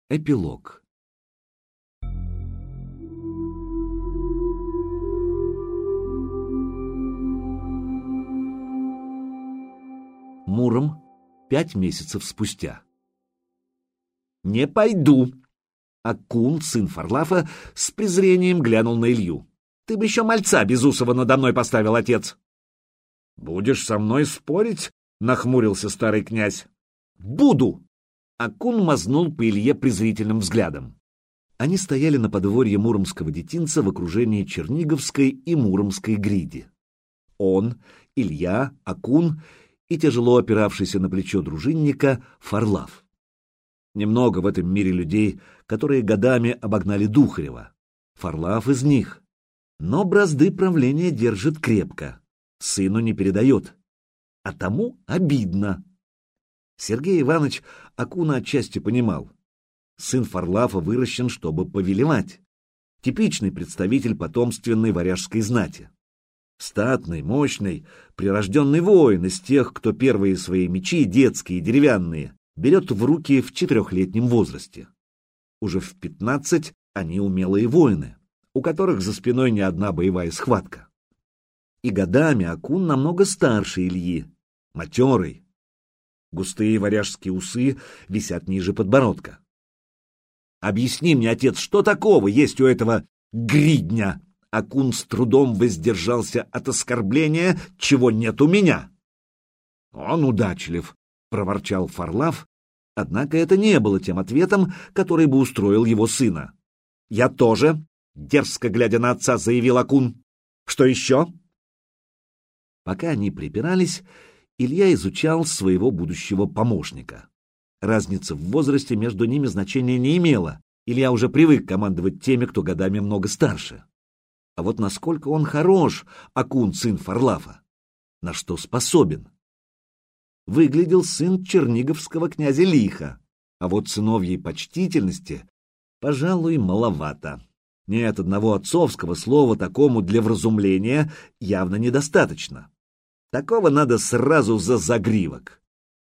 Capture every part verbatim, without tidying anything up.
Эпилог. Муром пять месяцев спустя. «Не пойду!» Акун, сын Фарлафа, с презрением глянул на Илью. «Ты бы еще мальца безусого надо мной поставил, отец!» «Будешь со мной спорить?» — нахмурился старый князь. «Буду!» Акун мазнул по Илье презрительным взглядом. Они стояли на подворье муромского детинца в окружении черниговской и муромской гриди. Он, Илья, Акун и тяжело опиравшийся на плечо дружинника Фарлаф. Немного в этом мире людей, которые годами обогнали Духарева. Фарлаф из них. Но бразды правления держит крепко. Сыну не передает. А тому обидно. Сергей Иванович Акуна отчасти понимал. Сын Фарлафа выращен, чтобы повелевать. Типичный представитель потомственной варяжской знати. Статный, мощный, прирожденный воин из тех, кто первые свои мечи, детские и деревянные, берет в руки в четырехлетнем возрасте. Уже в пятнадцать они умелые воины, у которых за спиной не одна боевая схватка. И годами Акун намного старше Ильи, матерый. Густые варяжские усы висят ниже подбородка. «Объясни мне, отец, что такого есть у этого гридня?» Акун с трудом воздержался от оскорбления, чего нет у меня. «Он удачлив», — проворчал Фарлаф, однако это не было тем ответом, который бы устроил его сына. «Я тоже», — дерзко глядя на отца, заявил Акун. «Что еще?» Пока они припирались, Илья изучал своего будущего помощника. Разница в возрасте между ними значения не имела. Илья уже привык командовать теми, кто годами много старше. А вот насколько он хорош, Акун, сын Фарлафа, на что способен. Выглядел сын черниговского князя лихо, а вот сыновьей почтительности, пожалуй, маловато. Нет, одного отцовского слова такому для вразумления явно недостаточно. Такого надо сразу за загривок.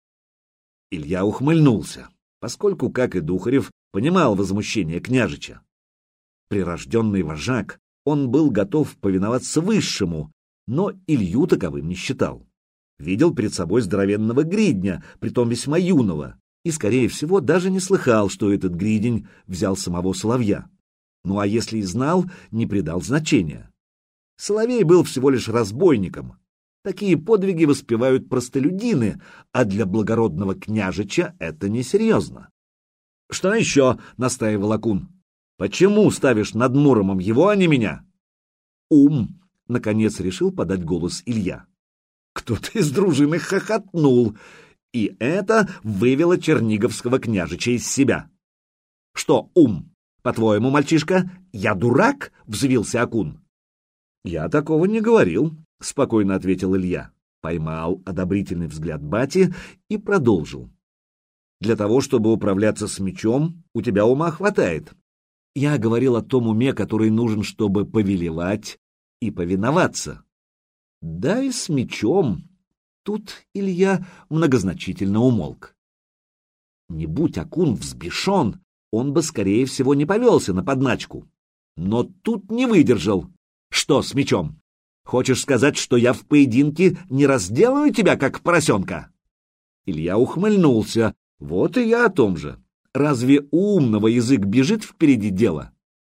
Илья ухмыльнулся, поскольку, как и Духарев, понимал возмущение княжича. Прирожденный вожак, он был готов повиноваться высшему, но Илью таковым не считал. Видел перед собой здоровенного гридня, притом весьма юного, и, скорее всего, даже не слыхал, что этот гридень взял самого Соловья. Ну а если и знал, не придал значения. Соловей был всего лишь разбойником. Такие подвиги воспевают простолюдины, а для благородного княжича это несерьезно. — Что еще? — настаивал Акун. — Почему ставишь над Муромом его, а не меня? — Ум! — наконец решил подать голос Илья. Кто-то из дружины хохотнул, и это вывело черниговского княжича из себя. — Что ум? По-твоему, мальчишка, я дурак? — взвился Акун. — Я такого не говорил, — спокойно ответил Илья, поймал одобрительный взгляд бати и продолжил. «Для того, чтобы управляться с мечом, у тебя ума хватает. Я говорил о том уме, который нужен, чтобы повелевать и повиноваться. Да и с мечом». Тут Илья многозначительно умолк. Не будь Акун взбешен, он бы, скорее всего, не повелся на подначку. Но тут не выдержал. «Что с мечом? Хочешь сказать, что я в поединке не разделаю тебя, как поросенка?» Илья ухмыльнулся. «Вот и я о том же. Разве у умного язык бежит впереди дела?»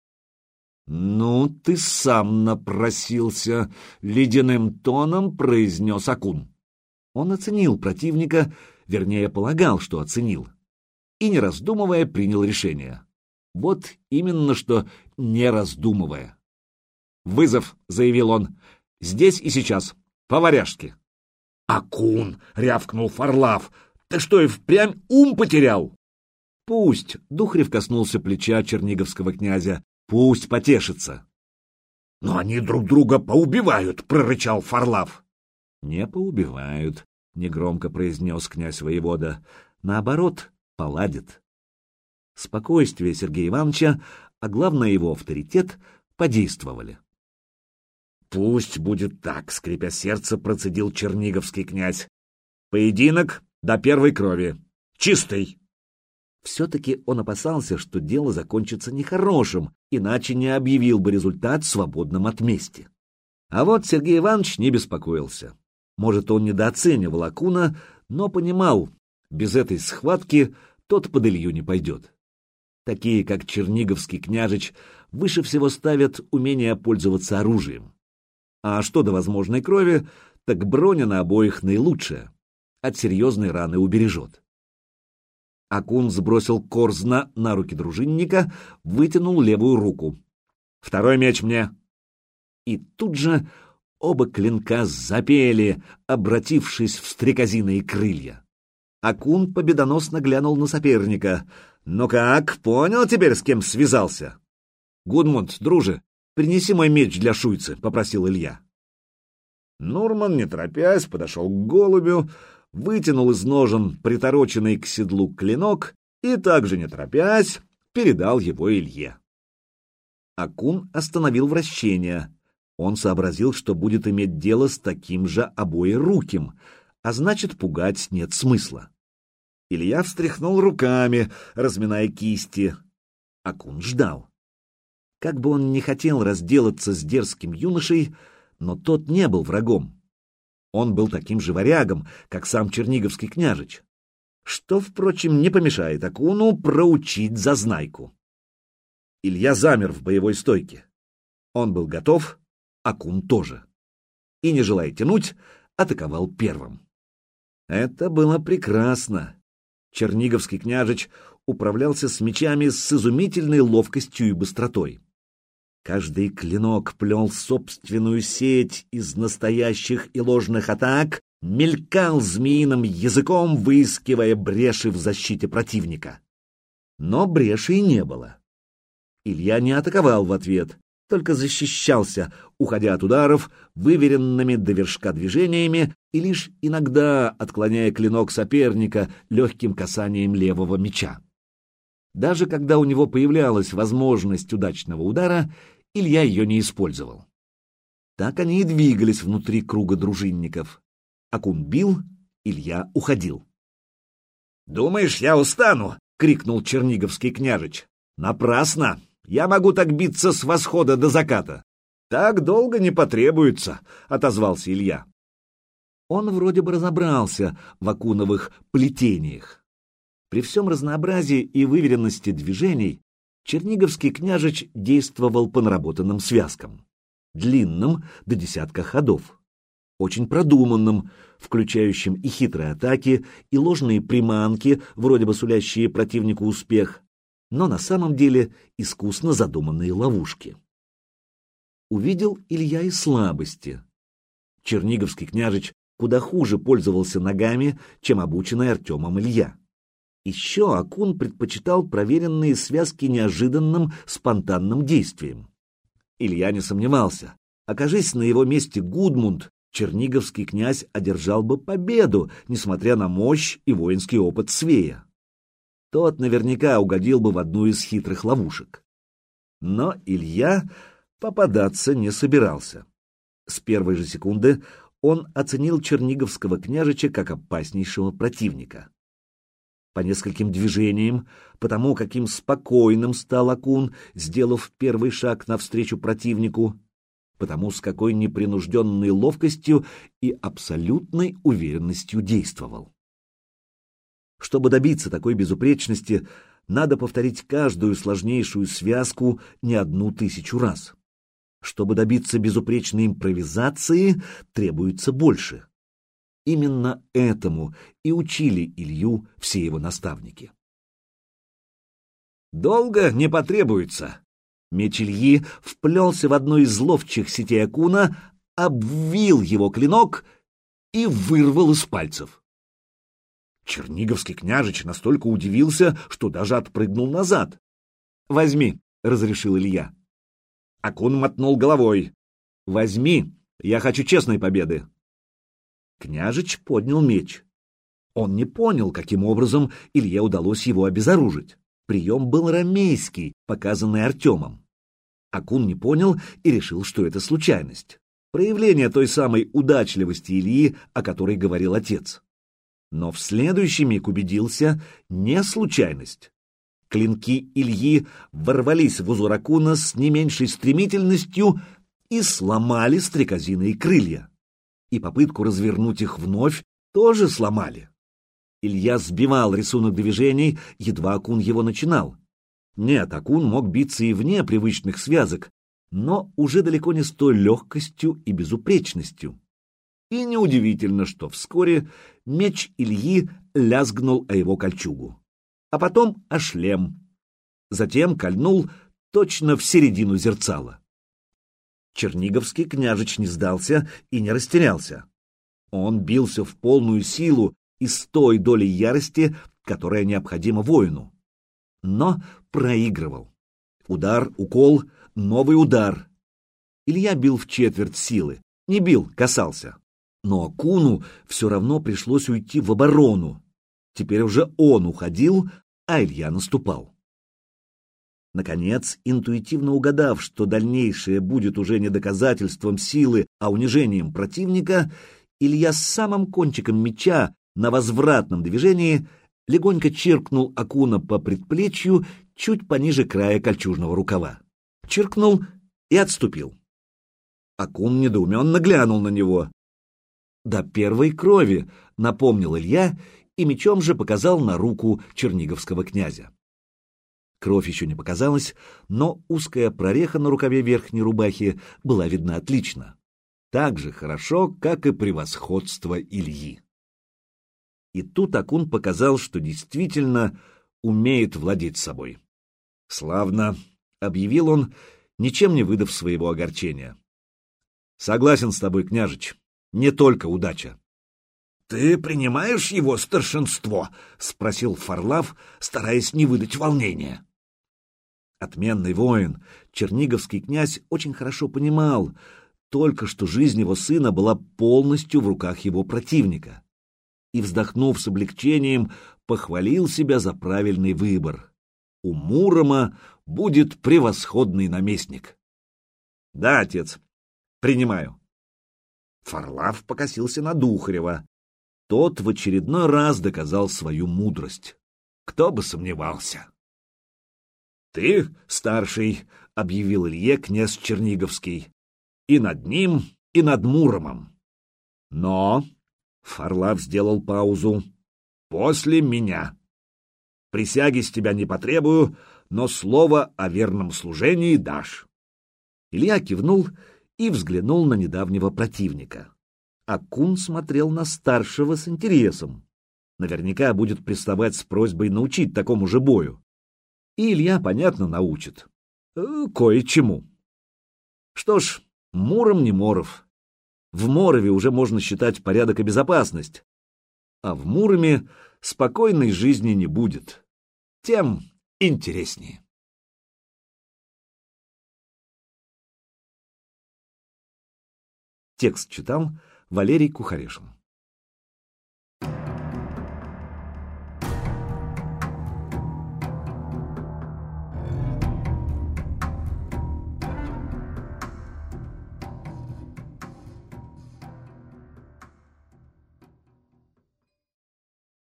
«Ну, ты сам напросился», — ледяным тоном произнес Акун. Он оценил противника, вернее, полагал, что оценил, и, не раздумывая, принял решение. Вот именно что не раздумывая. «Вызов», — заявил он, — «здесь и сейчас, по-варяжски». «Акун!» — рявкнул Фарлаф. «Ты что, и впрямь ум потерял?» «Пусть», — Духарев коснулся плеча черниговского князя, — «пусть потешится». «Но они друг друга поубивают», — прорычал Фарлаф. «Не поубивают», — негромко произнес князь-воевода. «Наоборот, поладят». Спокойствие Сергея Ивановича, а главное его авторитет, подействовали. «Пусть будет так», — скрипя сердце, процедил черниговский князь. «Поединок до первой крови. Чистый!» Все-таки он опасался, что дело закончится нехорошим, иначе не объявил бы результат свободным от мести. А вот Сергей Иванович не беспокоился. Может, он недооценивал Акуна, но понимал, без этой схватки тот под Илью не пойдет. Такие, как Черниговский княжич, выше всего ставят умение пользоваться оружием. А что до возможной крови, так броня на обоих наилучшая. От серьезной раны убережет. Акун сбросил корзна на руки дружинника, вытянул левую руку. «Второй меч мне!» И тут же оба клинка запели, обратившись в стрекозиные крылья. Акун победоносно глянул на соперника. «Ну как, понял теперь, с кем связался?» «Гудмунд, друже, принеси мой меч для шуйцы», — попросил Илья. Нурман, не торопясь, подошел к голубю, вытянул из ножен притороченный к седлу клинок и, также не торопясь, передал его Илье. Акун остановил вращение. Он сообразил, что будет иметь дело с таким же обоеруким, а значит, пугать нет смысла. Илья встряхнул руками, разминая кисти. Акун ждал. Как бы он ни хотел разделаться с дерзким юношей, но тот не был врагом. Он был таким же варягом, как сам Черниговский княжич, что, впрочем, не помешает Акуну проучить зазнайку. Илья замер в боевой стойке. Он был готов, Акун тоже. И, не желая тянуть, атаковал первым. Это было прекрасно. Черниговский княжич управлялся с мечами с изумительной ловкостью и быстротой. Каждый клинок плел собственную сеть из настоящих и ложных атак, мелькал змеиным языком, выискивая бреши в защите противника. Но брешей не было. Илья не атаковал в ответ, только защищался, уходя от ударов выверенными до вершка движениями и лишь иногда отклоняя клинок соперника легким касанием левого меча. Даже когда у него появлялась возможность удачного удара, Илья ее не использовал. Так они и двигались внутри круга дружинников. Акун бил, Илья уходил. «Думаешь, я устану?» — крикнул Черниговский княжич. «Напрасно! Я могу так биться с восхода до заката!» «Так долго не потребуется», — отозвался Илья. Он вроде бы разобрался в акуновых плетениях. При всем разнообразии и выверенности движений Черниговский княжич действовал по наработанным связкам, длинным до десятка ходов, очень продуманным, включающим и хитрые атаки, и ложные приманки, вроде бы сулящие противнику успех, но на самом деле искусно задуманные ловушки. Увидел Илья и слабости. Черниговский княжич куда хуже пользовался ногами, чем обученный Артемом Илья. Еще Акун предпочитал проверенные связки неожиданным, спонтанным действием. Илья не сомневался. Окажись на его месте Гудмунд, черниговский князь одержал бы победу, несмотря на мощь и воинский опыт Свея. Тот наверняка угодил бы в одну из хитрых ловушек. Но Илья попадаться не собирался. С первой же секунды он оценил черниговского княжича как опаснейшего противника. По нескольким движениям, потому каким спокойным стал Акун, сделав первый шаг навстречу противнику, потому с какой непринужденной ловкостью и абсолютной уверенностью действовал. Чтобы добиться такой безупречности, надо повторить каждую сложнейшую связку не одну тысячу раз. Чтобы добиться безупречной импровизации, требуется больше. Именно этому и учили Илью все его наставники. Долго не потребуется. Меч Ильи вплелся в одну из ловчих сетей Акуна, обвил его клинок и вырвал из пальцев. Черниговский княжич настолько удивился, что даже отпрыгнул назад. «Возьми», — разрешил Илья. Акун мотнул головой. «Возьми, я хочу честной победы». Княжич поднял меч. Он не понял, каким образом Илье удалось его обезоружить. Прием был ромейский, показанный Артемом. Акун не понял и решил, что это случайность. Проявление той самой удачливости Ильи, о которой говорил отец. Но в следующий миг убедился — не случайность. Клинки Ильи ворвались в узор Акуна с не меньшей стремительностью и сломали стрекозиные крылья. И попытку развернуть их вновь тоже сломали. Илья сбивал рисунок движений, едва Акун его начинал. Нет, Акун мог биться и вне привычных связок, но уже далеко не с той легкостью и безупречностью. И неудивительно, что вскоре меч Ильи лязгнул о его кольчугу, а потом о шлем. Затем кольнул точно в середину зерцала. Черниговский княжич не сдался и не растерялся. Он бился в полную силу и с той долей ярости, которая необходима воину. Но проигрывал. Удар, укол, новый удар. Илья бил в четверть силы. Не бил, касался. Но Акуну все равно пришлось уйти в оборону. Теперь уже он уходил, а Илья наступал. Наконец, интуитивно угадав, что дальнейшее будет уже не доказательством силы, а унижением противника, Илья с самым кончиком меча на возвратном движении легонько чиркнул Акуна по предплечью чуть пониже края кольчужного рукава. Чиркнул и отступил. Акун недоуменно глянул на него. «До первой крови», — напомнил Илья, и мечом же показал на руку черниговского князя. Кровь еще не показалась, но узкая прореха на рукаве верхней рубахи была видна отлично. Так же хорошо, как и превосходство Ильи. И тут Акун показал, что действительно умеет владеть собой. «Славно», — объявил он, ничем не выдав своего огорчения. «Согласен с тобой, княжич, не только удача». «Ты принимаешь его старшинство?» — спросил Фарлав, стараясь не выдать волнения. Отменный воин, черниговский князь очень хорошо понимал, только что жизнь его сына была полностью в руках его противника. И, вздохнув с облегчением, похвалил себя за правильный выбор. У Мурома будет превосходный наместник. «Да, отец, принимаю». Фарлав покосился на Духарева. Тот в очередной раз доказал свою мудрость. Кто бы сомневался. «Ты, старший», — объявил Илье князь Черниговский, — «и над ним, и над Муромом. Но...» — Фарлав сделал паузу. «После меня. Присяги с тебя не потребую, но слово о верном служении дашь». Илья кивнул и взглянул на недавнего противника. Акун смотрел на старшего с интересом. Наверняка будет приставать с просьбой научить такому же бою. И Илья, понятно, научит. Э, кое-чему. Что ж, Муром не Моров. В Морове уже можно считать порядок и безопасность. А в Муроме спокойной жизни не будет. Тем интереснее. Текст читал Валерий Кухарешин.